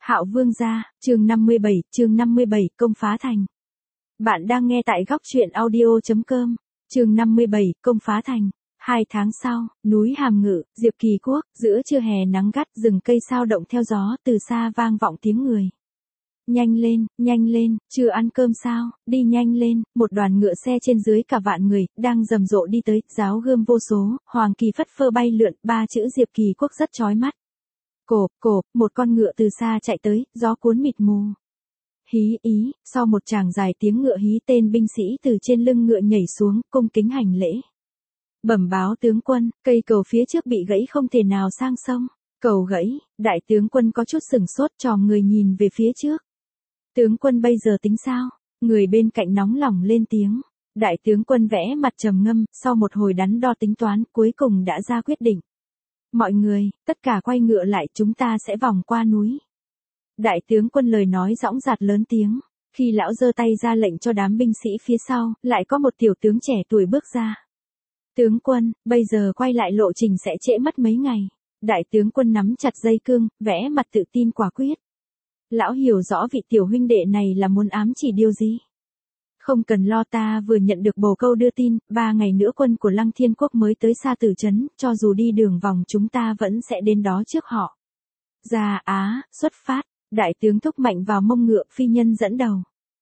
Hạo Vương gia, chương 57, công phá thành. Bạn đang nghe tại góc truyện audio.com, chương 57, công phá thành. 2 tháng sau, núi Hàm Ngự, Diệp Kỳ Quốc, giữa trưa hè nắng gắt, rừng cây sao động theo gió, từ xa vang vọng tiếng người. Nhanh lên, chưa ăn cơm sao, đi nhanh lên, một đoàn ngựa xe trên dưới cả vạn người, đang rầm rộ đi tới, giáo gươm vô số, hoàng kỳ phất phơ bay lượn, 3 chữ Diệp Kỳ Quốc rất chói mắt. Cộp, một con ngựa từ xa chạy tới, gió cuốn mịt mù. Hí ý, sau một tràng dài tiếng ngựa hí, tên binh sĩ từ trên lưng ngựa nhảy xuống, cung kính hành lễ. Bẩm báo tướng quân, cây cầu phía trước bị gãy không thể nào sang sông. Cầu gãy, đại tướng quân có chút sửng sốt, tròn người nhìn về phía trước. Tướng quân bây giờ tính sao? Người bên cạnh nóng lòng lên tiếng. Đại tướng quân vẽ mặt trầm ngâm, sau một hồi đắn đo tính toán, cuối cùng đã ra quyết định. Mọi người, tất cả quay ngựa lại, chúng ta sẽ vòng qua núi. Đại tướng quân lời nói dõng dạc lớn tiếng. Khi lão giơ tay ra lệnh cho đám binh sĩ phía sau, lại có một tiểu tướng trẻ tuổi bước ra. Tướng quân, bây giờ quay lại lộ trình sẽ trễ mất mấy ngày. Đại tướng quân nắm chặt dây cương, vẽ mặt tự tin quả quyết. Lão hiểu rõ vị tiểu huynh đệ này là muốn ám chỉ điều gì. Không cần lo, ta vừa nhận được bồ câu đưa tin, 3 ngày nữa quân của Lăng Thiên Quốc mới tới Sa Tử Trấn, cho dù đi đường vòng chúng ta vẫn sẽ đến đó trước họ. Ra Á, xuất phát, đại tướng thúc mạnh vào mông ngựa, phi nhân dẫn đầu.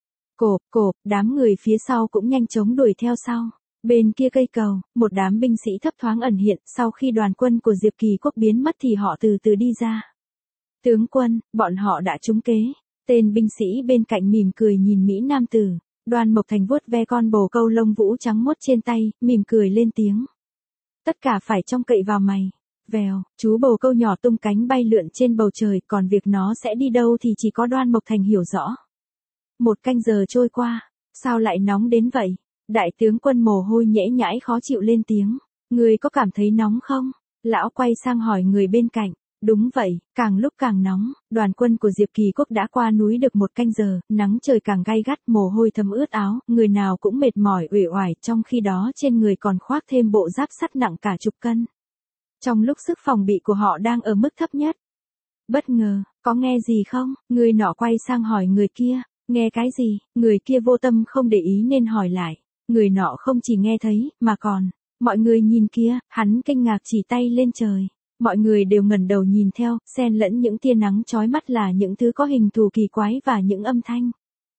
Cộp, đám người phía sau cũng nhanh chóng đuổi theo sau. Bên kia cây cầu, một đám binh sĩ thấp thoáng ẩn hiện, sau khi đoàn quân của Diệp Kỳ Quốc biến mất thì họ từ từ đi ra. Tướng quân, bọn họ đã trúng kế. Tên binh sĩ bên cạnh mỉm cười nhìn Mỹ nam tử. Đoan Mộc Thành vuốt ve con bồ câu lông vũ trắng muốt trên tay, mỉm cười lên tiếng. Tất cả phải trông cậy vào mày. Vèo, chú bồ câu nhỏ tung cánh bay lượn trên bầu trời, còn việc nó sẽ đi đâu thì chỉ có Đoan Mộc Thành hiểu rõ. 1 canh giờ trôi qua, sao lại nóng đến vậy? Đại tướng quân mồ hôi nhễ nhãi khó chịu lên tiếng. Người có cảm thấy nóng không? Lão quay sang hỏi người bên cạnh. Đúng vậy, càng lúc càng nóng, đoàn quân của Diệp Kỳ Quốc đã qua núi được 1 canh giờ, nắng trời càng gay gắt, mồ hôi thấm ướt áo, người nào cũng mệt mỏi uể oải, trong khi đó trên người còn khoác thêm bộ giáp sắt nặng cả chục cân. Trong lúc sức phòng bị của họ đang ở mức thấp nhất. Bất ngờ, có nghe gì không? Người nọ quay sang hỏi người kia, nghe cái gì? Người kia vô tâm không để ý nên hỏi lại. Người nọ không chỉ nghe thấy, mà còn, mọi người nhìn kia, hắn kinh ngạc chỉ tay lên trời. Mọi người đều ngẩng đầu nhìn theo, xen lẫn những tia nắng chói mắt là những thứ có hình thù kỳ quái và những âm thanh.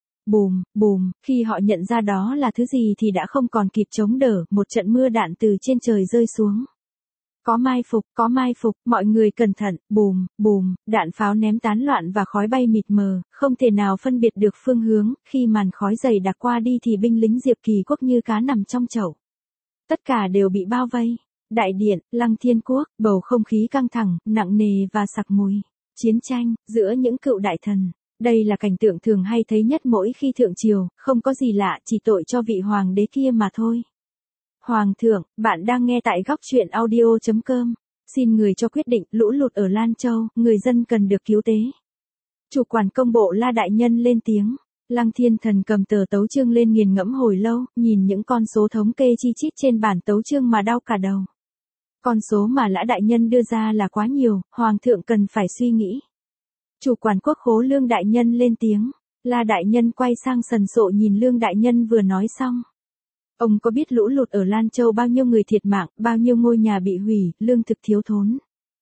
Bùm, khi họ nhận ra đó là thứ gì thì đã không còn kịp chống đỡ, một trận mưa đạn từ trên trời rơi xuống. Có mai phục, mọi người cẩn thận, bùm, đạn pháo ném tán loạn và khói bay mịt mờ, không thể nào phân biệt được phương hướng, khi màn khói dày đặc qua đi thì binh lính Diệp Kỳ Quốc như cá nằm trong chậu. Tất cả đều bị bao vây. Đại điện, Lăng Thiên Quốc, bầu không khí căng thẳng, nặng nề và sặc mùi. Chiến tranh, giữa những cựu đại thần. Đây là cảnh tượng thường hay thấy nhất mỗi khi thượng triều, không có gì lạ, chỉ tội cho vị hoàng đế kia mà thôi. Hoàng thượng, bạn đang nghe tại góc truyện audio.com. Xin người cho quyết định, lũ lụt ở Lan Châu, người dân cần được cứu tế. Chủ quản công bộ La Đại Nhân lên tiếng. Lăng Thiên Thần cầm tờ tấu chương lên nghiền ngẫm hồi lâu, nhìn những con số thống kê chi chít trên bản tấu chương mà đau cả đầu. Con số mà Lã Đại Nhân đưa ra là quá nhiều, Hoàng thượng cần phải suy nghĩ. Chủ quản quốc khố Lương Đại Nhân lên tiếng. La Đại Nhân quay sang sần sộ nhìn Lương Đại Nhân vừa nói xong. Ông có biết lũ lụt ở Lan Châu bao nhiêu người thiệt mạng, bao nhiêu ngôi nhà bị hủy, lương thực thiếu thốn.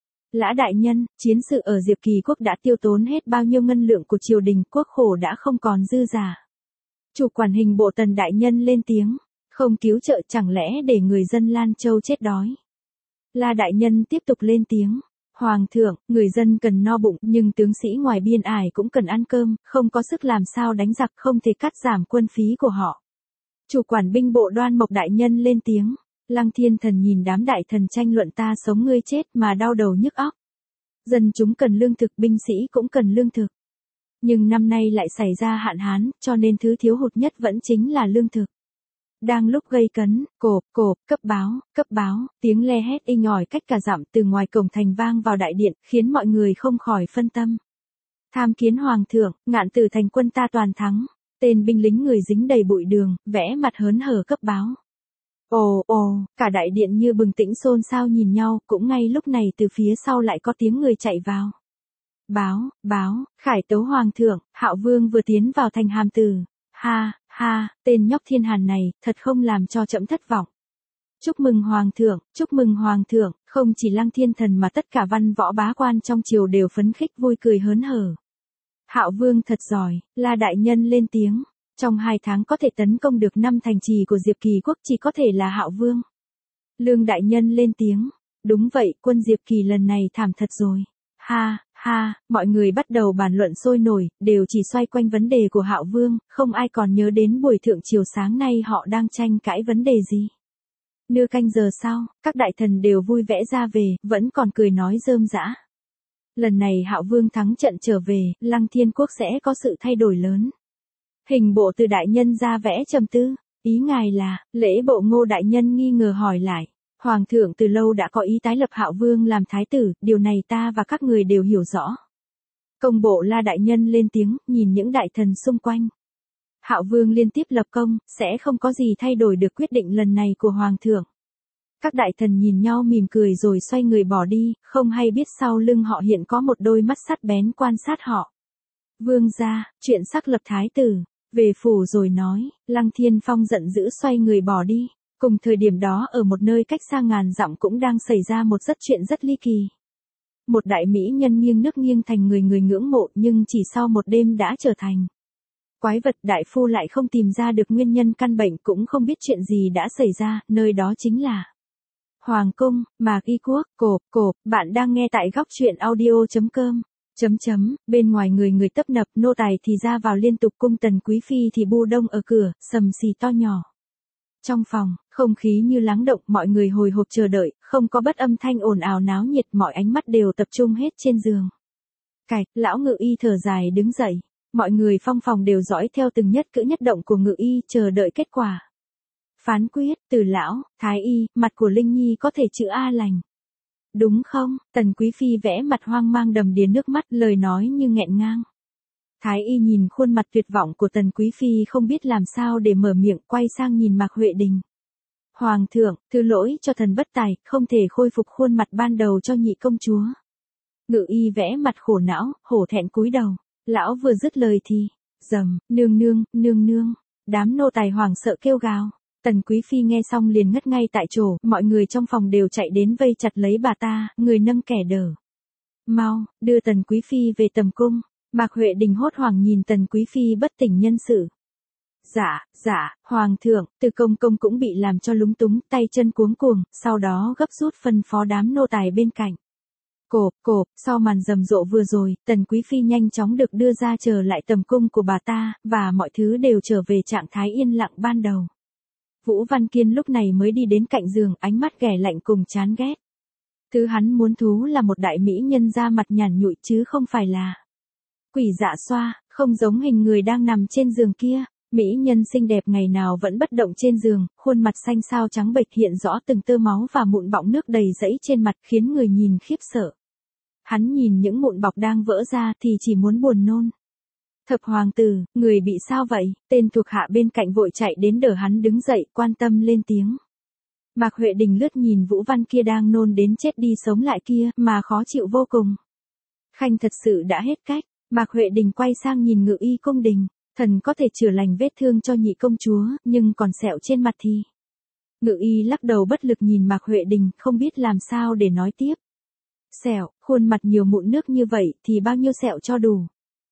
Lã Đại Nhân, chiến sự ở Diệp Kỳ Quốc đã tiêu tốn hết bao nhiêu ngân lượng của triều đình, quốc khố đã không còn dư giả. Chủ quản hình bộ Tần Đại Nhân lên tiếng. Không cứu trợ chẳng lẽ để người dân Lan Châu chết đói. La Đại Nhân tiếp tục lên tiếng. Hoàng thượng, người dân cần no bụng, nhưng tướng sĩ ngoài biên ải cũng cần ăn cơm, không có sức làm sao đánh giặc, không thể cắt giảm quân phí của họ. Chủ quản binh bộ Đoan Mộc Đại Nhân lên tiếng. Lăng Thiên Thần nhìn đám đại thần tranh luận ta sống ngươi chết mà đau đầu nhức óc. Dân chúng cần lương thực, binh sĩ cũng cần lương thực. Nhưng năm nay lại xảy ra hạn hán, cho nên thứ thiếu hụt nhất vẫn chính là lương thực. Đang lúc gây cấn, cộp, cấp báo, tiếng le hét inh ỏi cách cả dặm từ ngoài cổng thành vang vào đại điện, khiến mọi người không khỏi phân tâm. Tham kiến Hoàng thượng, Ngạn Tử thành quân ta toàn thắng. Tên binh lính người dính đầy bụi đường, vẽ mặt hớn hở cấp báo. Ồ, cả đại điện như bừng tỉnh xôn xao nhìn nhau, cũng ngay lúc này từ phía sau lại có tiếng người chạy vào. báo, khải tấu hoàng thượng, Hạo Vương vừa tiến vào thành hàm tử. Ha, ha, tên nhóc Thiên Hàn này, thật không làm cho trẫm thất vọng. Chúc mừng hoàng thượng, không chỉ Lăng Thiên Thần mà tất cả văn võ bá quan trong triều đều phấn khích vui cười hớn hở. Hạo Vương thật giỏi, La đại nhân lên tiếng. Trong 2 tháng có thể tấn công được 5 thành trì của Diệp Kỳ quốc chỉ có thể là Hạo Vương. Lương đại nhân lên tiếng. Đúng vậy, quân Diệp Kỳ lần này thảm thật rồi. Ha, ha, mọi người bắt đầu bàn luận sôi nổi, đều chỉ xoay quanh vấn đề của Hạo Vương, không ai còn nhớ đến buổi thượng triều sáng nay họ đang tranh cãi vấn đề gì. Nửa canh giờ sau, các đại thần đều vui vẻ ra về, vẫn còn cười nói rơm rã. Lần này Hạo Vương thắng trận trở về, Lăng Thiên quốc sẽ có sự thay đổi lớn. Hình bộ từ đại nhân ra vẽ trầm tư, ý ngài là, lễ bộ Ngô đại nhân nghi ngờ hỏi lại. Hoàng thượng từ lâu đã có ý tái lập Hạo Vương làm thái tử, điều này ta và các người đều hiểu rõ. Công bộ La đại nhân lên tiếng, nhìn những đại thần xung quanh. Hạo Vương liên tiếp lập công, sẽ không có gì thay đổi được quyết định lần này của Hoàng thượng. Các đại thần nhìn nhau mỉm cười rồi xoay người bỏ đi, không hay biết sau lưng họ hiện có một đôi mắt sắc bén quan sát họ. Vương gia, chuyện sắc lập thái tử, về phủ rồi nói, Lăng Thiên Phong giận dữ xoay người bỏ đi. Cùng thời điểm đó ở một nơi cách xa ngàn dặm cũng đang xảy ra một chuyện rất ly kỳ. Một đại mỹ nhân nghiêng nước nghiêng thành người ngưỡng mộ nhưng chỉ sau một đêm đã trở thành quái vật. Đại phu lại không tìm ra được nguyên nhân căn bệnh cũng không biết chuyện gì đã xảy ra, nơi đó chính là Hoàng cung, Mạc Y quốc, cộp, bạn đang nghe tại góc truyện audio.com. Bên ngoài người tấp nập, nô tài thì ra vào liên tục, cung tần quý phi thì bu đông ở cửa, sầm xì to nhỏ. Trong phòng, không khí như lắng động, mọi người hồi hộp chờ đợi, không có bất âm thanh ồn ào náo nhiệt, mọi ánh mắt đều tập trung hết trên giường. Cạch, lão Ngự Y thở dài đứng dậy. Mọi người trong phòng đều dõi theo từng nhất cử nhất động của Ngự Y, chờ đợi kết quả. Phán quyết, Từ lão, Thái y, mặt của Linh Nhi có thể chữa A lành. Đúng không? Tần Quý Phi vẽ mặt hoang mang đầm đìa nước mắt, lời nói như nghẹn ngang. Thái y nhìn khuôn mặt tuyệt vọng của Tần Quý Phi không biết làm sao để mở miệng, quay sang nhìn Mạc Huệ Đình. Hoàng thượng, thứ lỗi cho thần bất tài, không thể khôi phục khuôn mặt ban đầu cho nhị công chúa. Ngự y vẽ mặt khổ não, hổ thẹn cúi đầu. Lão vừa dứt lời thì, rầm, nương. Đám nô tài hoảng sợ kêu gào. Tần Quý Phi nghe xong liền ngất ngay tại chỗ, mọi người trong phòng đều chạy đến vây chặt lấy bà ta, người nâng kẻ đỡ. Mau, đưa Tần Quý Phi về tầm cung. Mạc Huệ Đình hốt hoảng nhìn Tần Quý Phi bất tỉnh nhân sự. Dạ, Hoàng thượng, Từ công công cũng bị làm cho lúng túng, tay chân cuống cuồng, sau đó gấp rút phân phó đám nô tài bên cạnh. Cộp, sau màn rầm rộ vừa rồi, Tần Quý Phi nhanh chóng được đưa ra trở lại tầm cung của bà ta, và mọi thứ đều trở về trạng thái yên lặng ban đầu. Vũ Văn Kiên lúc này mới đi đến cạnh giường, ánh mắt ghẻ lạnh cùng chán ghét. Thứ hắn muốn thú là một đại mỹ nhân da mặt nhàn nhụi chứ không phải là quỷ dạ xoa, không giống hình người đang nằm trên giường kia. Mỹ nhân xinh đẹp ngày nào vẫn bất động trên giường, khuôn mặt xanh xao trắng bệch hiện rõ từng tơ máu và mụn bọng nước đầy rẫy trên mặt khiến người nhìn khiếp sợ. Hắn nhìn những mụn bọc đang vỡ ra thì chỉ muốn buồn nôn. Thập hoàng tử, người bị sao vậy? Tên thuộc hạ bên cạnh vội chạy đến đỡ hắn đứng dậy, quan tâm lên tiếng. Mạc Huệ Đình lướt nhìn Vũ Văn kia đang nôn đến chết đi sống lại kia, mà khó chịu vô cùng. Khanh thật sự đã hết cách. Mạc Huệ Đình quay sang nhìn Ngự Y cung đình. Thần có thể chữa lành vết thương cho nhị công chúa, nhưng còn sẹo trên mặt thì. Ngự Y lắc đầu bất lực nhìn Mạc Huệ Đình, không biết làm sao để nói tiếp. Sẹo, khuôn mặt nhiều mụn nước như vậy thì bao nhiêu sẹo cho đủ.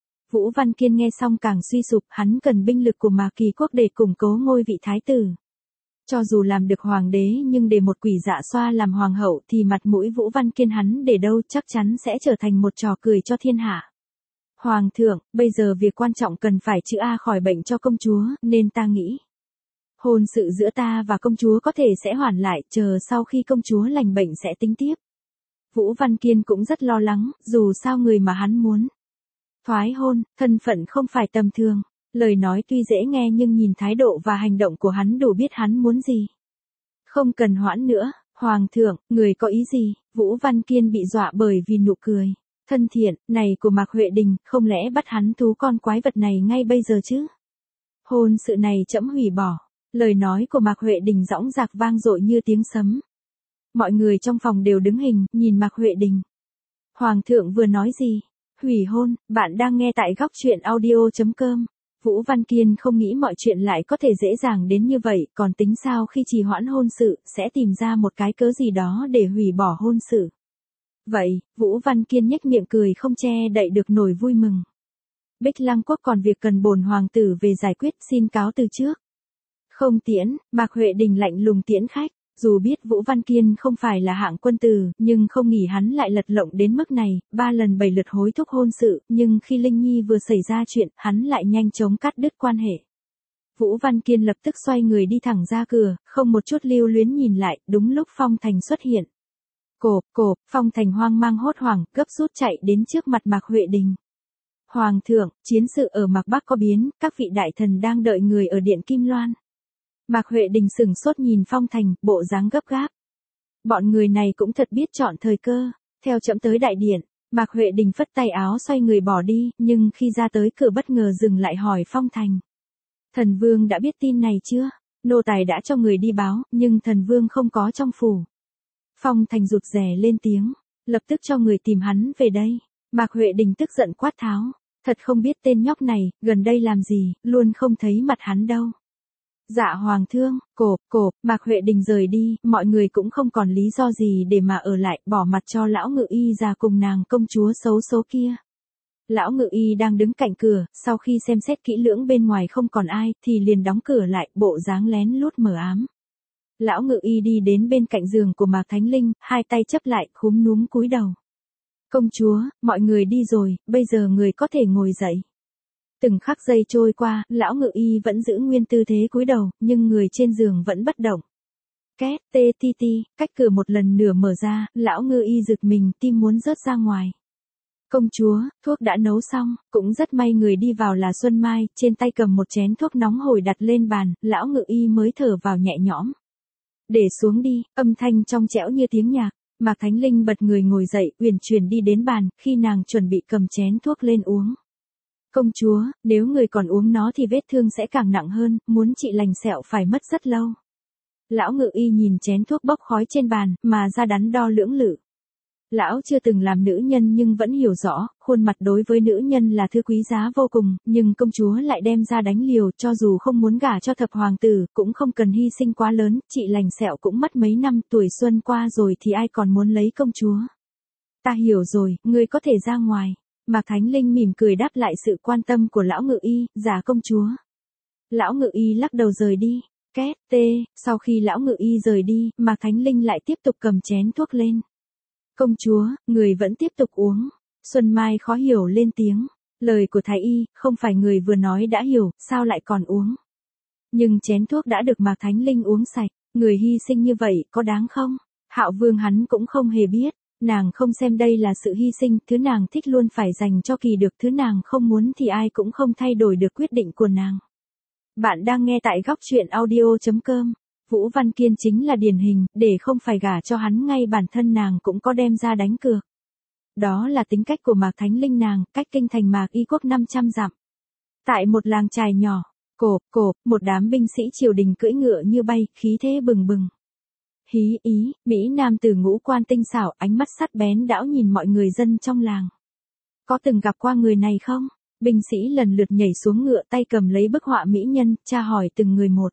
Vũ Văn Kiên nghe xong càng suy sụp, hắn cần binh lực của Mạc Kỳ quốc để củng cố ngôi vị thái tử. Cho dù làm được hoàng đế nhưng để một quỷ dạ xoa làm hoàng hậu thì mặt mũi Vũ Văn Kiên hắn để đâu, chắc chắn sẽ trở thành một trò cười cho thiên hạ. Hoàng thượng, bây giờ việc quan trọng cần phải chữa A khỏi bệnh cho công chúa, nên ta nghĩ hôn sự giữa ta và công chúa có thể sẽ hoãn lại, chờ sau khi công chúa lành bệnh sẽ tính tiếp. Vũ Văn Kiên cũng rất lo lắng, dù sao người mà hắn muốn thoái hôn, thân phận không phải tầm thường. Lời nói tuy dễ nghe nhưng nhìn thái độ và hành động của hắn đủ biết hắn muốn gì. Không cần hoãn nữa, Hoàng thượng, người có ý gì? Vũ Văn Kiên bị dọa bởi vì nụ cười thân thiện này của Mạc Huệ Đình, không lẽ bắt hắn thú con quái vật này ngay bây giờ chứ? Hôn sự này trẫm hủy bỏ. Lời nói của Mạc Huệ Đình dõng dạc vang dội như tiếng sấm. Mọi người trong phòng đều đứng hình, nhìn Mạc Huệ Đình. Hoàng thượng vừa nói gì? Hủy hôn, bạn đang nghe tại góc chuyện audio.com. Vũ Văn Kiên không nghĩ mọi chuyện lại có thể dễ dàng đến như vậy, còn tính sao khi trì hoãn hôn sự, sẽ tìm ra một cái cớ gì đó để hủy bỏ hôn sự. Vậy, Vũ Văn Kiên nhếch miệng cười không che đậy được nổi vui mừng. Bích Lăng Quốc còn việc cần bổn hoàng tử về giải quyết, xin cáo từ trước. Không tiễn, Mạc Huệ Đình lạnh lùng tiễn khách. Dù biết Vũ Văn Kiên không phải là hạng quân tử, nhưng không nghĩ hắn lại lật lọng đến mức này, 3 lần 7 lượt hối thúc hôn sự, nhưng khi Linh Nhi vừa xảy ra chuyện, hắn lại nhanh chóng cắt đứt quan hệ. Vũ Văn Kiên lập tức xoay người đi thẳng ra cửa, không một chút lưu luyến nhìn lại, đúng lúc Phong Thành xuất hiện. Cộp, Phong Thành hoang mang hốt hoảng, gấp rút chạy đến trước mặt Mạc Huệ Đình. Hoàng thượng, chiến sự ở Mạc Bắc có biến, các vị đại thần đang đợi người ở Điện Kim Loan. Mạc Huệ Đình sửng sốt nhìn Phong Thành, bộ dáng gấp gáp. Bọn người này cũng thật biết chọn thời cơ, theo trẫm tới đại điện. Mạc Huệ Đình phất tay áo xoay người bỏ đi, nhưng khi ra tới cửa bất ngờ dừng lại hỏi Phong Thành. Thần Vương đã biết tin này chưa? Nô tài đã cho người đi báo, nhưng thần Vương không có trong phủ. Phong Thành rụt rè lên tiếng, lập tức cho người tìm hắn về đây. Mạc Huệ Đình tức giận quát tháo, thật không biết tên nhóc này, gần đây làm gì, luôn không thấy mặt hắn đâu. Dạ hoàng thương, cộp, Mạc Huệ Đình rời đi, mọi người cũng không còn lý do gì để mà ở lại, bỏ mặt cho lão ngự y ra cùng nàng công chúa xấu số kia. Lão ngự y đang đứng cạnh cửa, sau khi xem xét kỹ lưỡng bên ngoài không còn ai, thì liền đóng cửa lại, bộ dáng lén lút mờ ám. Lão ngự y đi đến bên cạnh giường của Mạc Thánh Linh, hai tay chấp lại, khúm núm cúi đầu. Công chúa, mọi người đi rồi, bây giờ người có thể ngồi dậy. Từng khắc giây trôi qua, lão ngự y vẫn giữ nguyên tư thế cúi đầu, nhưng người trên giường vẫn bất động. Két, tê ti ti, cách cửa một lần nửa mở ra, lão ngự y giật mình, tim muốn rớt ra ngoài. Công chúa, thuốc đã nấu xong, cũng rất may người đi vào là Xuân Mai, trên tay cầm một chén thuốc nóng hổi đặt lên bàn, lão ngự y mới thở vào nhẹ nhõm. Để xuống đi, âm thanh trong trẻo như tiếng nhạc. Mạc Thánh Linh bật người ngồi dậy, uyển chuyển đi đến bàn, khi nàng chuẩn bị cầm chén thuốc lên uống. Công chúa, nếu người còn uống nó thì vết thương sẽ càng nặng hơn, muốn trị lành sẹo phải mất rất lâu. Lão ngự y nhìn chén thuốc bốc khói trên bàn, mà ra đắn đo lưỡng lự. Lão chưa từng làm nữ nhân nhưng vẫn hiểu rõ, khuôn mặt đối với nữ nhân là thứ quý giá vô cùng, nhưng công chúa lại đem ra đánh liều, cho dù không muốn gả cho thập hoàng tử, cũng không cần hy sinh quá lớn, trị lành sẹo cũng mất mấy năm, tuổi xuân qua rồi thì ai còn muốn lấy công chúa. Ta hiểu rồi, ngươi có thể ra ngoài. Mạc Thánh Linh mỉm cười đáp lại sự quan tâm của lão ngự y, dạ công chúa. Lão ngự y lắc đầu rời đi. Két, tê, sau khi lão ngự y rời đi, Mạc Thánh Linh lại tiếp tục cầm chén thuốc lên. Công chúa, người vẫn tiếp tục uống. Xuân Mai khó hiểu lên tiếng. Lời của thái y, không phải người vừa nói đã hiểu, sao lại còn uống. Nhưng chén thuốc đã được Mạc Thánh Linh uống sạch, người hy sinh như vậy, có đáng không? Hạo Vương hắn cũng không hề biết. Nàng không xem đây là sự hy sinh, thứ nàng thích luôn phải dành cho kỳ được, thứ nàng không muốn thì ai cũng không thay đổi được quyết định của nàng. Bạn đang nghe tại góc chuyện audio.com. Vũ Văn Kiên chính là điển hình, để không phải gả cho hắn ngay bản thân nàng cũng có đem ra đánh cược. Đó là tính cách của Mạc Thánh Linh nàng, cách kinh thành Mạc Y Quốc 500 dặm. Tại một làng chài nhỏ, cộp, một đám binh sĩ triều đình cưỡi ngựa như bay, khí thế bừng bừng. Hí ý, Mỹ nam tử ngũ quan tinh xảo, ánh mắt sắc bén đảo nhìn mọi người dân trong làng. Có từng gặp qua người này không? Binh sĩ lần lượt nhảy xuống ngựa, tay cầm lấy bức họa mỹ nhân, tra hỏi từng người một.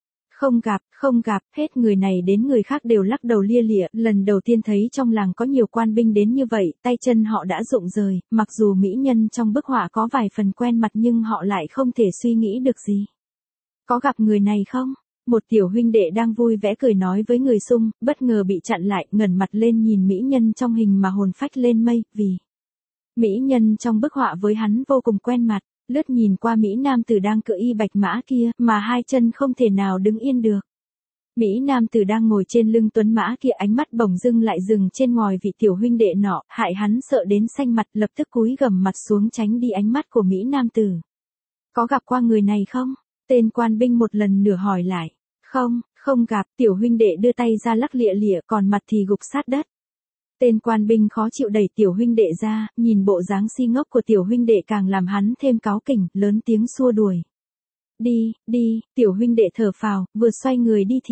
Không gặp, hết người này đến người khác đều lắc đầu lia lịa, lần đầu tiên thấy trong làng có nhiều quan binh đến như vậy, tay chân họ đã rụng rời, mặc dù mỹ nhân trong bức họa có vài phần quen mặt nhưng họ lại không thể suy nghĩ được gì. Có gặp người này không? Một tiểu huynh đệ đang vui vẻ cười nói với người xung, bất ngờ bị chặn lại, ngẩng mặt lên nhìn mỹ nhân trong hình mà hồn phách lên mây, vì mỹ nhân trong bức họa với hắn vô cùng quen mặt, lướt nhìn qua Mỹ nam tử đang cưỡi y bạch mã kia, mà hai chân không thể nào đứng yên được. Mỹ nam tử đang ngồi trên lưng tuấn mã kia, ánh mắt bỗng dưng lại dừng trên ngòi vị tiểu huynh đệ nọ, hại hắn sợ đến xanh mặt, lập tức cúi gằm mặt xuống tránh đi ánh mắt của Mỹ nam tử. Có gặp qua người này không? Tên quan binh một lần nữa hỏi lại. Không gặp, tiểu huynh đệ đưa tay ra lắc lịa lịa, còn mặt thì gục sát đất. Tên quan binh khó chịu đẩy tiểu huynh đệ ra, nhìn bộ dáng si ngốc của tiểu huynh đệ càng làm hắn thêm cáu kỉnh, lớn tiếng xua đuổi. Đi, tiểu huynh đệ thở phào, vừa xoay người đi thì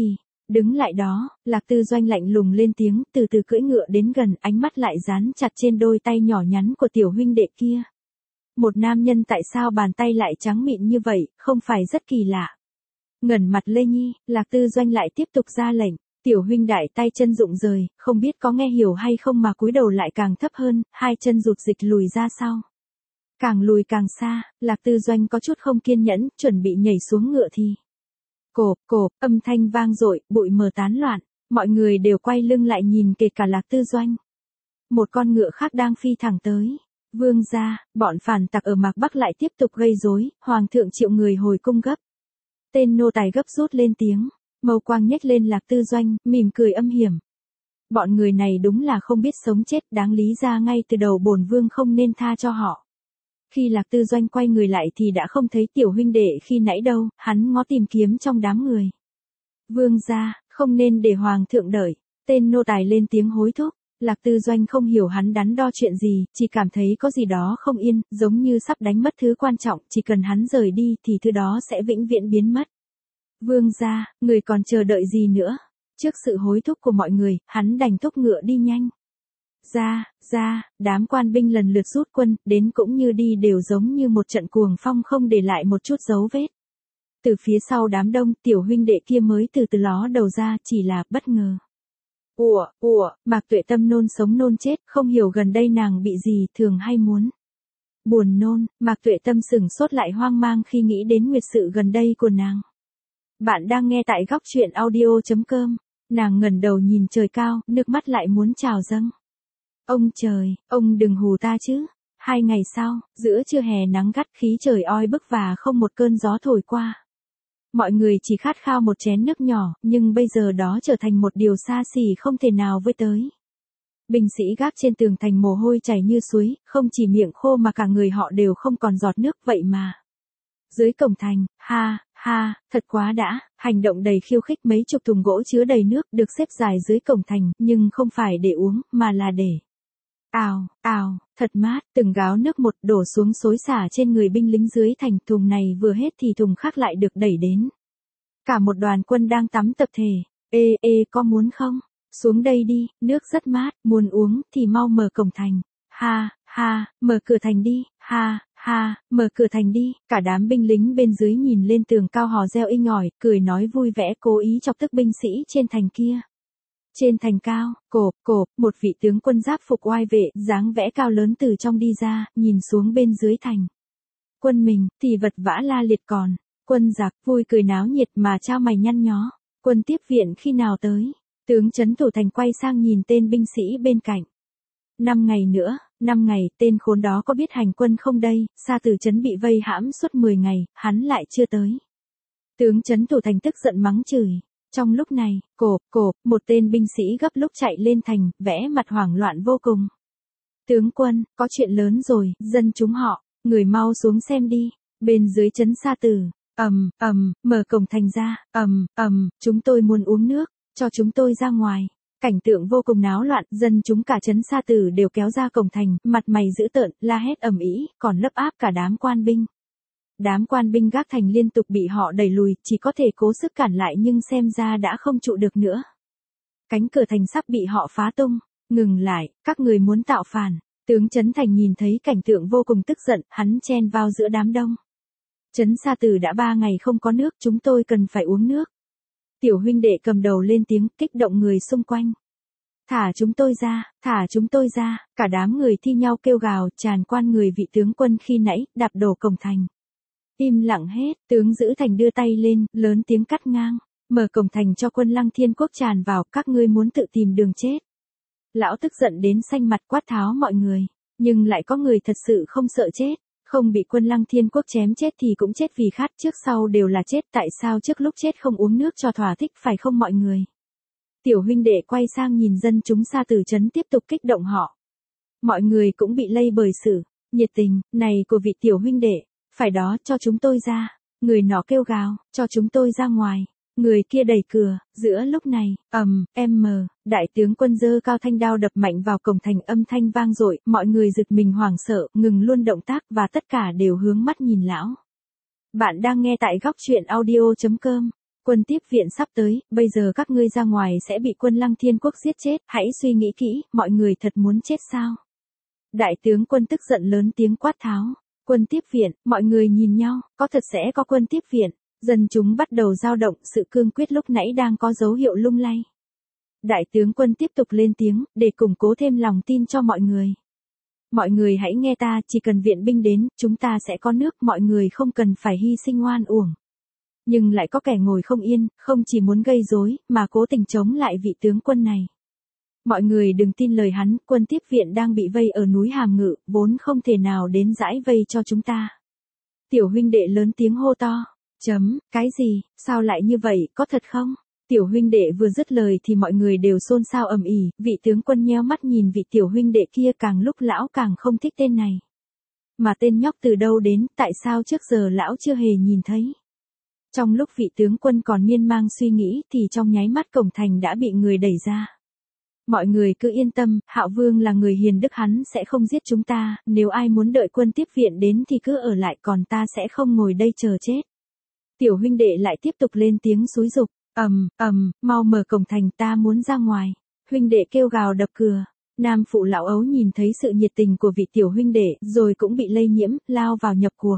Đứng lại đó, Lạc Tư Doanh lạnh lùng lên tiếng, từ từ cưỡi ngựa đến gần, ánh mắt lại dán chặt trên đôi tay nhỏ nhắn của tiểu huynh đệ kia. Một nam nhân tại sao bàn tay lại trắng mịn như vậy, không phải rất kỳ lạ. Ngẩng mặt Lê Nhi, Lạc Tư Doanh lại tiếp tục ra lệnh, tiểu huynh đại tay chân rụng rời, không biết có nghe hiểu hay không mà cúi đầu lại càng thấp hơn, hai chân rụt dịch lùi ra sau. Càng lùi càng xa, Lạc Tư Doanh có chút không kiên nhẫn, chuẩn bị nhảy xuống ngựa thì. Cộp, cộp, âm thanh vang dội, bụi mờ tán loạn, mọi người đều quay lưng lại nhìn kể cả Lạc Tư Doanh. Một con ngựa khác đang phi thẳng tới. Vương gia, bọn phản tặc ở Mạc Bắc lại tiếp tục gây rối, hoàng thượng triệu người hồi cung gấp. Tên nô tài gấp rút lên tiếng, mâu quang nhếch lên Lạc Tư Doanh, mỉm cười âm hiểm. Bọn người này đúng là không biết sống chết, đáng lý ra ngay từ đầu bổn vương không nên tha cho họ. Khi Lạc Tư Doanh quay người lại thì đã không thấy tiểu huynh đệ khi nãy đâu, hắn ngó tìm kiếm trong đám người. Vương gia, không nên để hoàng thượng đợi, tên nô tài lên tiếng hối thúc. Lạc Tư Doanh không hiểu hắn đắn đo chuyện gì, chỉ cảm thấy có gì đó không yên, giống như sắp đánh mất thứ quan trọng, chỉ cần hắn rời đi thì thứ đó sẽ vĩnh viễn biến mất. Vương gia, người còn chờ đợi gì nữa? Trước sự hối thúc của mọi người, hắn đành thúc ngựa đi nhanh. Đám quan binh lần lượt rút quân, đến cũng như đi đều giống như một trận cuồng phong không để lại một chút dấu vết. Từ phía sau đám đông, tiểu huynh đệ kia mới từ từ ló đầu ra, chỉ là bất ngờ. Mạc Tuệ Tâm nôn sống nôn chết, không hiểu gần đây nàng bị gì, thường hay muốn buồn nôn. Mạc Tuệ Tâm sững sốt lại hoang mang khi nghĩ đến nguyệt sự gần đây của nàng. Bạn đang nghe tại góc truyện audio.com. Nàng ngẩng đầu nhìn trời cao, nước mắt lại muốn trào dâng. Ông trời, ông đừng hù ta chứ. 2 ngày sau, giữa trưa hè nắng gắt, khí trời oi bức và không một cơn gió thổi qua. Mọi người chỉ khát khao một chén nước nhỏ, nhưng bây giờ đó trở thành một điều xa xỉ không thể nào với tới. Binh sĩ gác trên tường thành mồ hôi chảy như suối, không chỉ miệng khô mà cả người họ đều không còn giọt nước vậy mà. Dưới cổng thành, thật quá đã, hành động đầy khiêu khích, mấy chục thùng gỗ chứa đầy nước được xếp dài dưới cổng thành, nhưng không phải để uống, mà là để. Thật mát, từng gáo nước một đổ xuống xối xả trên người binh lính dưới thành, thùng này vừa hết thì thùng khác lại được đẩy đến. Cả một đoàn quân đang tắm tập thể, có muốn không? Xuống đây đi, nước rất mát, muốn uống thì mau mở cổng thành. Mở cửa thành đi, mở cửa thành đi, cả đám binh lính bên dưới nhìn lên tường cao hò reo inh ỏi, cười nói vui vẻ cố ý chọc tức binh sĩ trên thành kia. Trên thành cao, cộp, một vị tướng quân giáp phục oai vệ, dáng vẻ cao lớn từ trong đi ra, nhìn xuống bên dưới thành. Quân mình, thì vật vã la liệt còn, quân giặc, vui cười náo nhiệt mà trao mày nhăn nhó, quân tiếp viện khi nào tới, tướng trấn thủ thành quay sang nhìn tên binh sĩ bên cạnh. 5 ngày nữa, 5 ngày, tên khốn đó có biết hành quân không đây, Sa Tử trấn bị vây hãm suốt 10 ngày, hắn lại chưa tới. Tướng trấn thủ thành tức giận mắng chửi. Trong lúc này, cộp, một tên binh sĩ gấp lúc chạy lên thành, vẽ mặt hoảng loạn vô cùng. Tướng quân, có chuyện lớn rồi, dân chúng họ, người mau xuống xem đi, bên dưới trấn Sa Tử, mở cổng thành ra, chúng tôi muốn uống nước, cho chúng tôi ra ngoài. Cảnh tượng vô cùng náo loạn, dân chúng cả trấn Sa Tử đều kéo ra cổng thành, mặt mày dữ tợn, la hét ầm ĩ, còn lấp áp cả đám quan binh. Đám quan binh gác thành liên tục bị họ đẩy lùi, chỉ có thể cố sức cản lại nhưng xem ra đã không trụ được nữa. Cánh cửa thành sắp bị họ phá tung. Ngừng lại, các người muốn tạo phản. Tướng Trấn Thành nhìn thấy cảnh tượng vô cùng tức giận, hắn chen vào giữa đám đông. Trấn Sa Tử đã 3 ngày không có nước, chúng tôi cần phải uống nước. Tiểu huynh đệ cầm đầu lên tiếng, kích động người xung quanh. Thả chúng tôi ra, cả đám người thi nhau kêu gào, tràn quan người vị tướng quân khi nãy, đạp đổ cổng thành. Im lặng hết, tướng giữ thành đưa tay lên, lớn tiếng cắt ngang, mở cổng thành cho quân Lăng Thiên Quốc tràn vào, các ngươi muốn tự tìm đường chết. Lão tức giận đến xanh mặt quát tháo mọi người, nhưng lại có người thật sự không sợ chết, không bị quân Lăng Thiên Quốc chém chết thì cũng chết vì khát, trước sau đều là chết, tại sao trước lúc chết không uống nước cho thỏa thích phải không mọi người? Tiểu huynh đệ quay sang nhìn dân chúng Sa Tử trấn tiếp tục kích động họ. Mọi người cũng bị lây bởi sự nhiệt tình này của vị tiểu huynh đệ. Phải đó, cho chúng tôi ra. Người nọ kêu gào, cho chúng tôi ra ngoài. Người kia đẩy cửa, giữa lúc này, đại tướng quân giơ cao thanh đao đập mạnh vào cổng thành, âm thanh vang dội, mọi người giật mình hoảng sợ, ngừng luôn động tác và tất cả đều hướng mắt nhìn lão. Bạn đang nghe tại góc truyện audio.com. Quân tiếp viện sắp tới, bây giờ các ngươi ra ngoài sẽ bị quân Lăng Thiên Quốc giết chết, hãy suy nghĩ kỹ, mọi người thật muốn chết sao? Đại tướng quân tức giận lớn tiếng quát tháo. Quân tiếp viện, mọi người nhìn nhau, có thật sẽ có quân tiếp viện. Dân chúng bắt đầu dao động, sự cương quyết lúc nãy đang có dấu hiệu lung lay. Đại tướng quân tiếp tục lên tiếng, để củng cố thêm lòng tin cho mọi người. Mọi người hãy nghe ta, chỉ cần viện binh đến, chúng ta sẽ có nước, mọi người không cần phải hy sinh oan uổng. Nhưng lại có kẻ ngồi không yên, không chỉ muốn gây rối, mà cố tình chống lại vị tướng quân này. Mọi người đừng tin lời hắn, quân tiếp viện đang bị vây ở núi Hàm Ngự, vốn không thể nào đến giải vây cho chúng ta. Tiểu huynh đệ lớn tiếng hô to. Cái gì, sao lại như vậy, có thật không? Tiểu huynh đệ vừa dứt lời thì mọi người đều xôn xao ầm ĩ, vị tướng quân nheo mắt nhìn vị tiểu huynh đệ kia, càng lúc lão càng không thích tên này. Mà tên nhóc từ đâu đến, tại sao trước giờ lão chưa hề nhìn thấy? Trong lúc vị tướng quân còn miên man suy nghĩ thì trong nháy mắt cổng thành đã bị người đẩy ra. Mọi người cứ yên tâm, Hạo Vương là người hiền đức, hắn sẽ không giết chúng ta, nếu ai muốn đợi quân tiếp viện đến thì cứ ở lại, còn ta sẽ không ngồi đây chờ chết. Tiểu huynh đệ lại tiếp tục lên tiếng xúi giục, mau mở cổng thành, ta muốn ra ngoài. Huynh đệ kêu gào đập cửa. Nam phụ lão ấu nhìn thấy sự nhiệt tình của vị tiểu huynh đệ, rồi cũng bị lây nhiễm, lao vào nhập cuộc.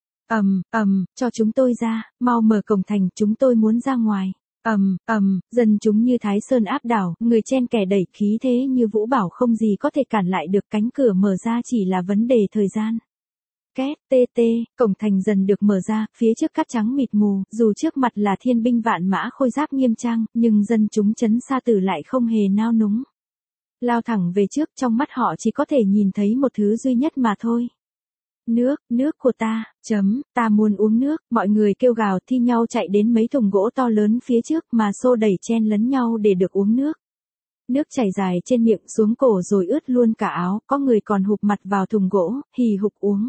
Cho chúng tôi ra, mau mở cổng thành, chúng tôi muốn ra ngoài. Dân chúng như Thái Sơn áp đảo, người chen kẻ đẩy, khí thế như vũ bảo, không gì có thể cản lại được, cánh cửa mở ra chỉ là vấn đề thời gian. Két, cổng thành dần được mở ra, phía trước cát trắng mịt mù, dù trước mặt là thiên binh vạn mã khôi giáp nghiêm trang, nhưng dân chúng trấn Sa Tử lại không hề nao núng. Lao thẳng về trước, trong mắt họ chỉ có thể nhìn thấy một thứ duy nhất mà thôi. Nước của ta, ta muốn uống nước, mọi người kêu gào thi nhau chạy đến mấy thùng gỗ to lớn phía trước mà xô đẩy chen lấn nhau để được uống nước. Nước chảy dài trên miệng xuống cổ rồi ướt luôn cả áo, có người còn hụp mặt vào thùng gỗ, hì hục uống.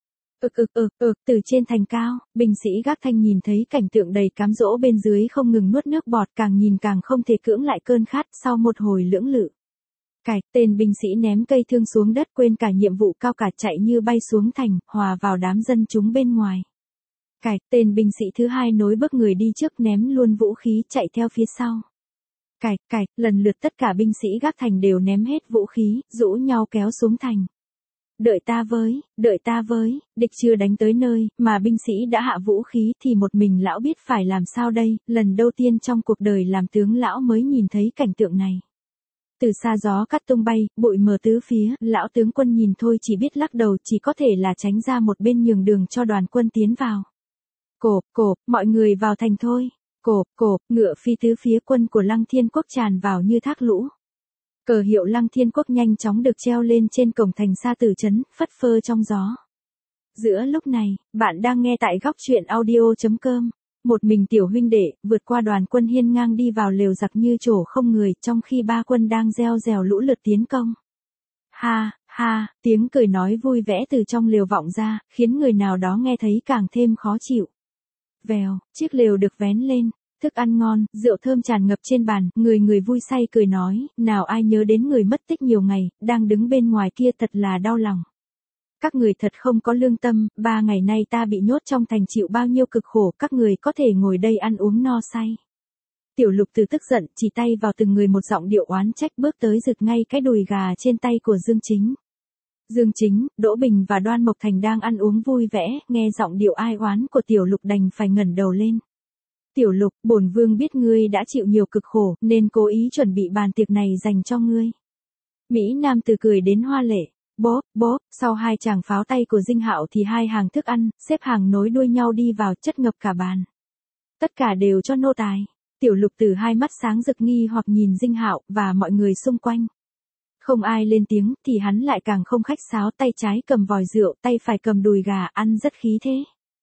Từ trên thành cao, binh sĩ gác thanh nhìn thấy cảnh tượng đầy cám dỗ bên dưới không ngừng nuốt nước bọt, càng nhìn càng không thể cưỡng lại cơn khát, sau một hồi lưỡng lự. Tên binh sĩ ném cây thương xuống đất, quên cả nhiệm vụ cao cả, chạy như bay xuống thành, hòa vào đám dân chúng bên ngoài. Tên binh sĩ thứ hai nối bước người đi trước, ném luôn vũ khí, chạy theo phía sau. Lần lượt tất cả binh sĩ gác thành đều ném hết vũ khí, rũ nhau kéo xuống thành. Đợi ta với, địch chưa đánh tới nơi, mà binh sĩ đã hạ vũ khí thì một mình lão biết phải làm sao đây, lần đầu tiên trong cuộc đời làm tướng lão mới nhìn thấy cảnh tượng này. Từ xa gió cát tung bay, bụi mờ tứ phía, lão tướng quân nhìn thôi chỉ biết lắc đầu, chỉ có thể là tránh ra một bên nhường đường cho đoàn quân tiến vào. Cộp, mọi người vào thành thôi. Cộp, ngựa phi tứ phía, quân của Lăng Thiên Quốc tràn vào như thác lũ. Cờ hiệu Lăng Thiên Quốc nhanh chóng được treo lên trên cổng thành Sa Tử trấn, phất phơ trong gió. Giữa lúc này, bạn đang nghe tại góc truyện audio.com. Một mình tiểu huynh đệ, vượt qua đoàn quân hiên ngang đi vào lều giặc như chỗ không người, trong khi ba quân đang reo rèo lũ lượt tiến công. Ha, tiếng cười nói vui vẻ từ trong lều vọng ra, khiến người nào đó nghe thấy càng thêm khó chịu. Vèo, chiếc lều được vén lên, thức ăn ngon, rượu thơm tràn ngập trên bàn, người vui say cười nói, nào ai nhớ đến người mất tích nhiều ngày, đang đứng bên ngoài kia, thật là đau lòng. Các người thật không có lương tâm, 3 ngày nay ta bị nhốt trong thành chịu bao nhiêu cực khổ, các người có thể ngồi đây ăn uống no say. Tiểu Lục Từ tức giận, chỉ tay vào từng người, một giọng điệu oán trách, bước tới giật ngay cái đùi gà trên tay của Dương Chính, Đỗ Bình và Đoan Mộc Thành đang ăn uống vui vẻ, nghe giọng điệu ai oán của Tiểu Lục đành phải ngẩng đầu lên. Tiểu Lục, bổn vương biết ngươi đã chịu nhiều cực khổ, nên cố ý chuẩn bị bàn tiệc này dành cho ngươi. Mỹ Nam Từ cười đến hoa lệ. Bốp, sau hai tràng pháo tay của Dinh Hạo thì hai hàng thức ăn, xếp hàng nối đuôi nhau đi vào, chất ngập cả bàn. Tất cả đều cho nô tài. Tiểu Lục Từ hai mắt sáng rực nghi hoặc nhìn Dinh Hạo và mọi người xung quanh. Không ai lên tiếng, thì hắn lại càng không khách sáo, tay trái cầm vòi rượu, tay phải cầm đùi gà, ăn rất khí thế.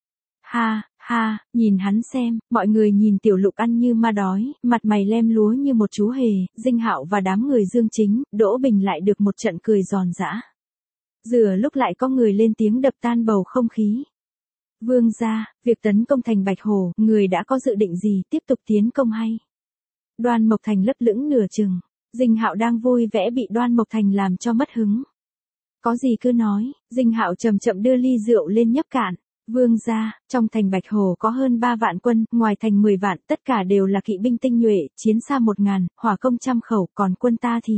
Ha, nhìn hắn xem, mọi người nhìn Tiểu Lục ăn như ma đói, mặt mày lem lúa như một chú hề, Dinh Hạo và đám người Dương Chính, Đỗ Bình lại được một trận cười giòn giã. Dừa lúc lại có người lên tiếng đập tan bầu không khí. Vương gia, việc tấn công thành Bạch Hồ, người đã có dự định gì, tiếp tục tiến công hay? Đoan Mộc Thành lấp lửng nửa chừng, Dinh Hạo đang vui vẻ bị Đoan Mộc Thành làm cho mất hứng. Có gì cứ nói, Dinh Hạo chậm chậm đưa ly rượu lên nhấp cạn. Vương gia, trong thành Bạch Hồ có hơn 3 vạn quân, ngoài thành 10 vạn, tất cả đều là kỵ binh tinh nhuệ, chiến xa 1000, hỏa công trăm khẩu, còn quân ta thì.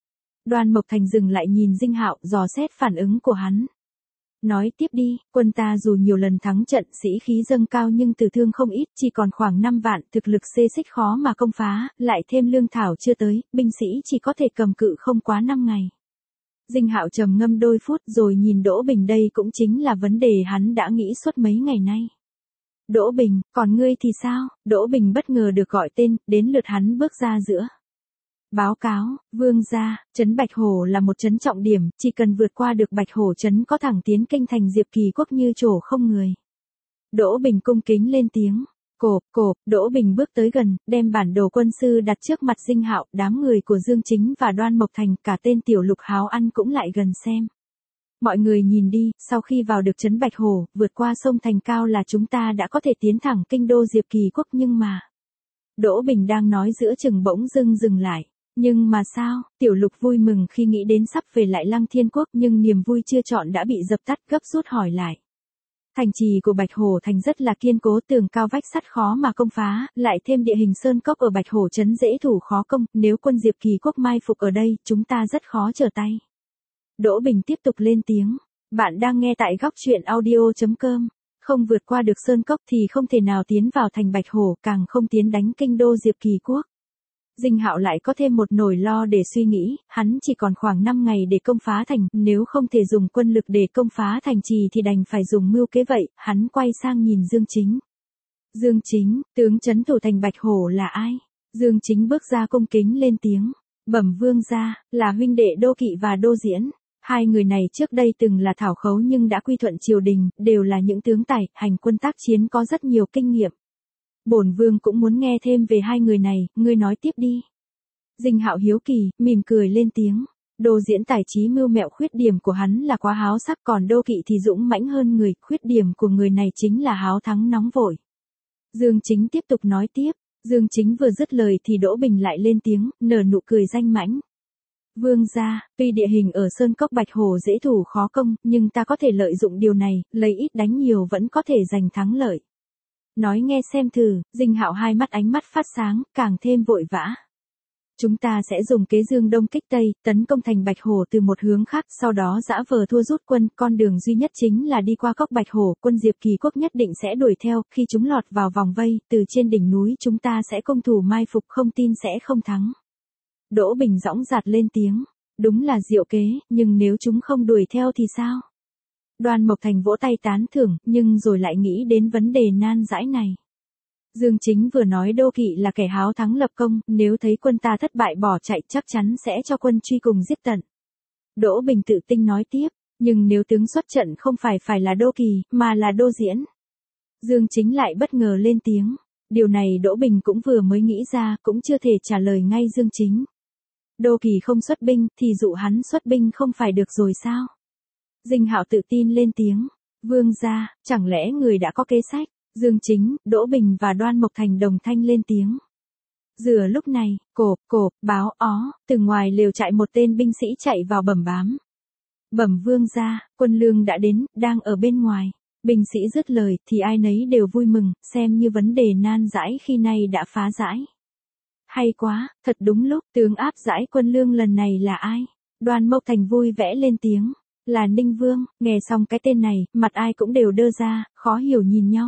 Đoan Mộc Thành dừng lại nhìn Dinh Hạo, dò xét phản ứng của hắn. Nói tiếp đi, quân ta dù nhiều lần thắng trận, sĩ khí dâng cao nhưng tử thương không ít, chỉ còn khoảng 5 vạn, thực lực xê xích khó mà công phá, lại thêm lương thảo chưa tới, binh sĩ chỉ có thể cầm cự không quá 5 ngày. Dinh Hạo trầm ngâm đôi phút rồi nhìn Đỗ Bình, đây cũng chính là vấn đề hắn đã nghĩ suốt mấy ngày nay. Đỗ Bình, còn ngươi thì sao? Đỗ Bình bất ngờ được gọi tên, đến lượt hắn bước ra giữa. Báo cáo, vương gia, trấn Bạch Hổ là một trấn trọng điểm, chỉ cần vượt qua được Bạch Hổ trấn có thẳng tiến kinh thành Diệp Kỳ Quốc như trổ không người. Đỗ Bình cung kính lên tiếng. Cộp, Đỗ Bình bước tới gần, đem bản đồ quân sư đặt trước mặt Dinh Hạo, đám người của Dương Chính và Đoan Mộc Thành, cả tên tiểu Lục Háo ăn cũng lại gần xem. Mọi người nhìn đi, sau khi vào được trấn Bạch Hổ, vượt qua sông Thành Cao là chúng ta đã có thể tiến thẳng kinh đô Diệp Kỳ Quốc nhưng mà. Đỗ Bình đang nói giữa chừng bỗng dưng dừng lại. Nhưng mà sao? Tiểu Lục vui mừng khi nghĩ đến sắp về lại Lăng Thiên Quốc nhưng niềm vui chưa trọn đã bị dập tắt, gấp rút hỏi lại. Thành trì của Bạch Hổ Thành rất là kiên cố, tường cao vách sắt khó mà công phá, lại thêm địa hình sơn cốc ở Bạch Hổ trấn dễ thủ khó công, nếu quân Diệp Kỳ Quốc mai phục ở đây, chúng ta rất khó trở tay. Đỗ Bình tiếp tục lên tiếng, bạn đang nghe tại góc truyện audio.com, không vượt qua được sơn cốc thì không thể nào tiến vào thành Bạch Hổ, càng không tiến đánh kinh đô Diệp Kỳ Quốc. Dinh Hạo lại có thêm một nỗi lo để suy nghĩ, hắn chỉ còn khoảng 5 ngày để công phá thành, nếu không thể dùng quân lực để công phá thành trì thì đành phải dùng mưu kế vậy, hắn quay sang nhìn Dương Chính. Dương Chính, tướng trấn thủ thành Bạch Hổ là ai? Dương Chính bước ra cung kính lên tiếng, bẩm vương gia, là huynh đệ Đô Kỵ và Đô Diễn. Hai người này trước đây từng là thảo khấu nhưng đã quy thuận triều đình, đều là những tướng tài, hành quân tác chiến có rất nhiều kinh nghiệm. Bổn vương cũng muốn nghe thêm về hai người này, ngươi nói tiếp đi. Dinh Hạo hiếu kỳ, mỉm cười lên tiếng. Đô Diễn tài trí mưu mẹo, khuyết điểm của hắn là quá háo sắc, còn Đô Kỵ thì dũng mãnh hơn người, khuyết điểm của người này chính là háo thắng nóng vội. Dương Chính tiếp tục nói tiếp, Dương Chính vừa dứt lời thì Đỗ Bình lại lên tiếng, nở nụ cười danh mãnh. Vương gia, tuy địa hình ở Sơn Cốc Bạch Hổ dễ thủ khó công, nhưng ta có thể lợi dụng điều này, lấy ít đánh nhiều vẫn có thể giành thắng lợi. Nói nghe xem thử, Dinh Hạo hai mắt ánh mắt phát sáng, càng thêm vội vã. Chúng ta sẽ dùng kế Dương Đông kích Tây, tấn công thành Bạch Hổ từ một hướng khác, sau đó giã vờ thua rút quân, con đường duy nhất chính là đi qua cốc Bạch Hổ, quân Diệp Kỳ Quốc nhất định sẽ đuổi theo, khi chúng lọt vào vòng vây, từ trên đỉnh núi chúng ta sẽ công thủ mai phục, không tin sẽ không thắng. Đỗ Bình dõng dạc lên tiếng, đúng là diệu kế, nhưng nếu chúng không đuổi theo thì sao? Đoan Mộc Thành vỗ tay tán thưởng, nhưng rồi lại nghĩ đến vấn đề nan giải này. Dương Chính vừa nói Đô Kỵ là kẻ háo thắng lập công, nếu thấy quân ta thất bại bỏ chạy chắc chắn sẽ cho quân truy cùng giết tận. Đỗ Bình tự tin nói tiếp, nhưng nếu tướng xuất trận không phải là Đô Kỳ, mà là Đô Diễn. Dương Chính lại bất ngờ lên tiếng, điều này Đỗ Bình cũng vừa mới nghĩ ra, cũng chưa thể trả lời ngay Dương Chính. Đô Kỳ không xuất binh, thì dụ hắn xuất binh không phải được rồi sao? Dinh Hạo tự tin lên tiếng, vương gia, chẳng lẽ người đã có kế sách? Dương Chính, Đỗ Bình và Đoan Mộc Thành đồng thanh lên tiếng. Dừa lúc này, cộp, báo ó, từ ngoài lều trại một tên binh sĩ chạy vào bẩm bám. Bẩm vương gia, quân lương đã đến, đang ở bên ngoài. Binh sĩ dứt lời thì ai nấy đều vui mừng, xem như vấn đề nan giải khi nay đã phá giải. Hay quá, thật đúng lúc, tướng áp giải quân lương lần này là ai? Đoan Mộc Thành vui vẻ lên tiếng. Là Ninh Vương, nghe xong cái tên này, mặt ai cũng đều đơ ra, khó hiểu nhìn nhau.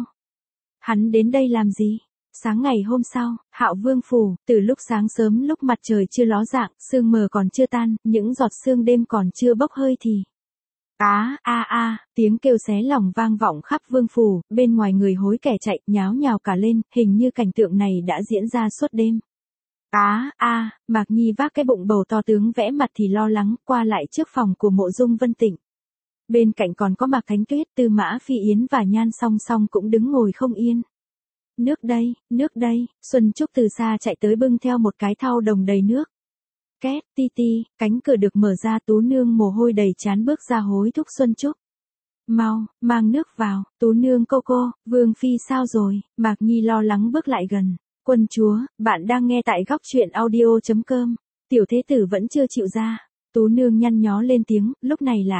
Hắn đến đây làm gì? Sáng ngày hôm sau, Hạo Vương phủ, từ lúc sáng sớm lúc mặt trời chưa ló dạng, sương mờ còn chưa tan, những giọt sương đêm còn chưa bốc hơi thì. Tiếng kêu xé lòng vang vọng khắp vương phủ, bên ngoài người hối kẻ chạy, nháo nhào cả lên, hình như cảnh tượng này đã diễn ra suốt đêm. Mạc Nhi vác cái bụng bầu to tướng vẽ mặt thì lo lắng, qua lại trước phòng của Mộ Dung Vân Tịnh. Bên cạnh còn có Mạc Thánh Tuyết, Tư Mã Phi Yến và Nhan Song Song cũng đứng ngồi không yên. Nước đây, Xuân Trúc từ xa chạy tới bưng theo một cái thau đồng đầy nước. Két, ti ti, cánh cửa được mở ra, Tú Nương mồ hôi đầy trán bước ra hối thúc Xuân Trúc. Mau, mang nước vào, Tú Nương cô, Vương Phi sao rồi? Mạc Nhi lo lắng bước lại gần. Quân chúa, bạn đang nghe tại góc truyện audio.com. Tiểu thế tử vẫn chưa chịu ra. Tú Nương nhăn nhó lên tiếng, lúc này lại.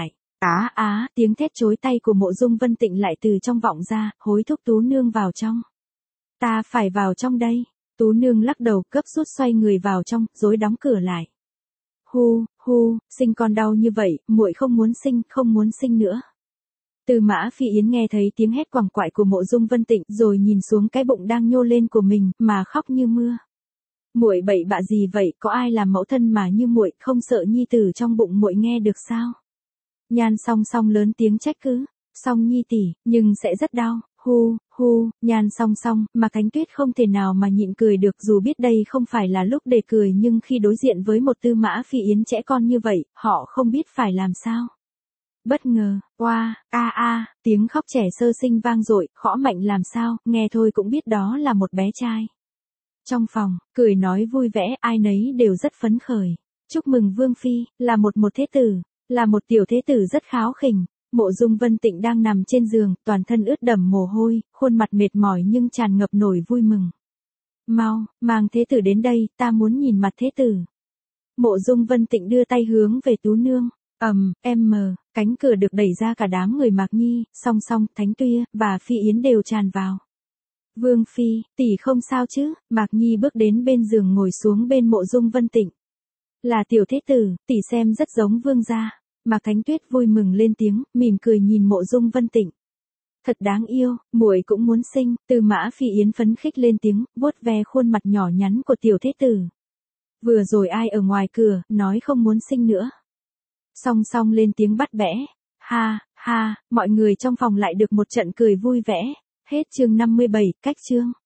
Á á, tiếng thét chối tay của Mộ Dung Vân Tịnh lại từ trong vọng ra, hối thúc Tú Nương vào trong. Ta phải vào trong đây. Tú Nương lắc đầu, gấp rút xoay người vào trong, rồi đóng cửa lại. Hu, sinh con đau như vậy, muội không muốn sinh nữa. Tư Mã Phi Yến nghe thấy tiếng hét quằn quại của Mộ Dung Vân Tịnh, rồi nhìn xuống cái bụng đang nhô lên của mình, mà khóc như mưa. Muội bậy bạ gì vậy, có ai làm mẫu thân mà như muội, không sợ nhi tử trong bụng muội nghe được sao? Nhan Song Song lớn tiếng trách cứ, Song nhi tỷ, nhưng sẽ rất đau. Nhan Song Song, Mạc Thánh Tuyết không thể nào mà nhịn cười được, dù biết đây không phải là lúc để cười, nhưng khi đối diện với một Tư Mã Phi Yến trẻ con như vậy, họ không biết phải làm sao. Bất ngờ, oa, tiếng khóc trẻ sơ sinh vang dội, khõ mạnh làm sao, nghe thôi cũng biết đó là một bé trai. Trong phòng, cười nói vui vẻ, ai nấy đều rất phấn khởi. Chúc mừng Vương Phi, là một thế tử, là một tiểu thế tử rất kháo khỉnh. Mộ Dung Vân Tịnh đang nằm trên giường, toàn thân ướt đẫm mồ hôi, khuôn mặt mệt mỏi nhưng tràn ngập nổi vui mừng. Mau, mang thế tử đến đây, ta muốn nhìn mặt thế tử. Mộ Dung Vân Tịnh đưa tay hướng về Tú Nương. Cánh cửa được đẩy ra, cả đám người Mạc Nhi, Song Song, Thánh Tuyết và Phi Yến đều tràn vào. Vương Phi, tỷ không sao chứ? Mạc Nhi bước đến bên giường ngồi xuống bên Mộ Dung Vân Tịnh. Là tiểu thế tử, tỷ xem rất giống vương gia. Mạc Thánh Tuyết vui mừng lên tiếng, mỉm cười nhìn Mộ Dung Vân Tịnh. Thật đáng yêu, muội cũng muốn sinh. Tư Mã Phi Yến phấn khích lên tiếng, vuốt ve khuôn mặt nhỏ nhắn của tiểu thế tử. Vừa rồi ai ở ngoài cửa, nói không muốn sinh nữa. Song Song lên tiếng bắt bẽ. Ha, mọi người trong phòng lại được một trận cười vui vẻ. Hết chương 57, cách chương.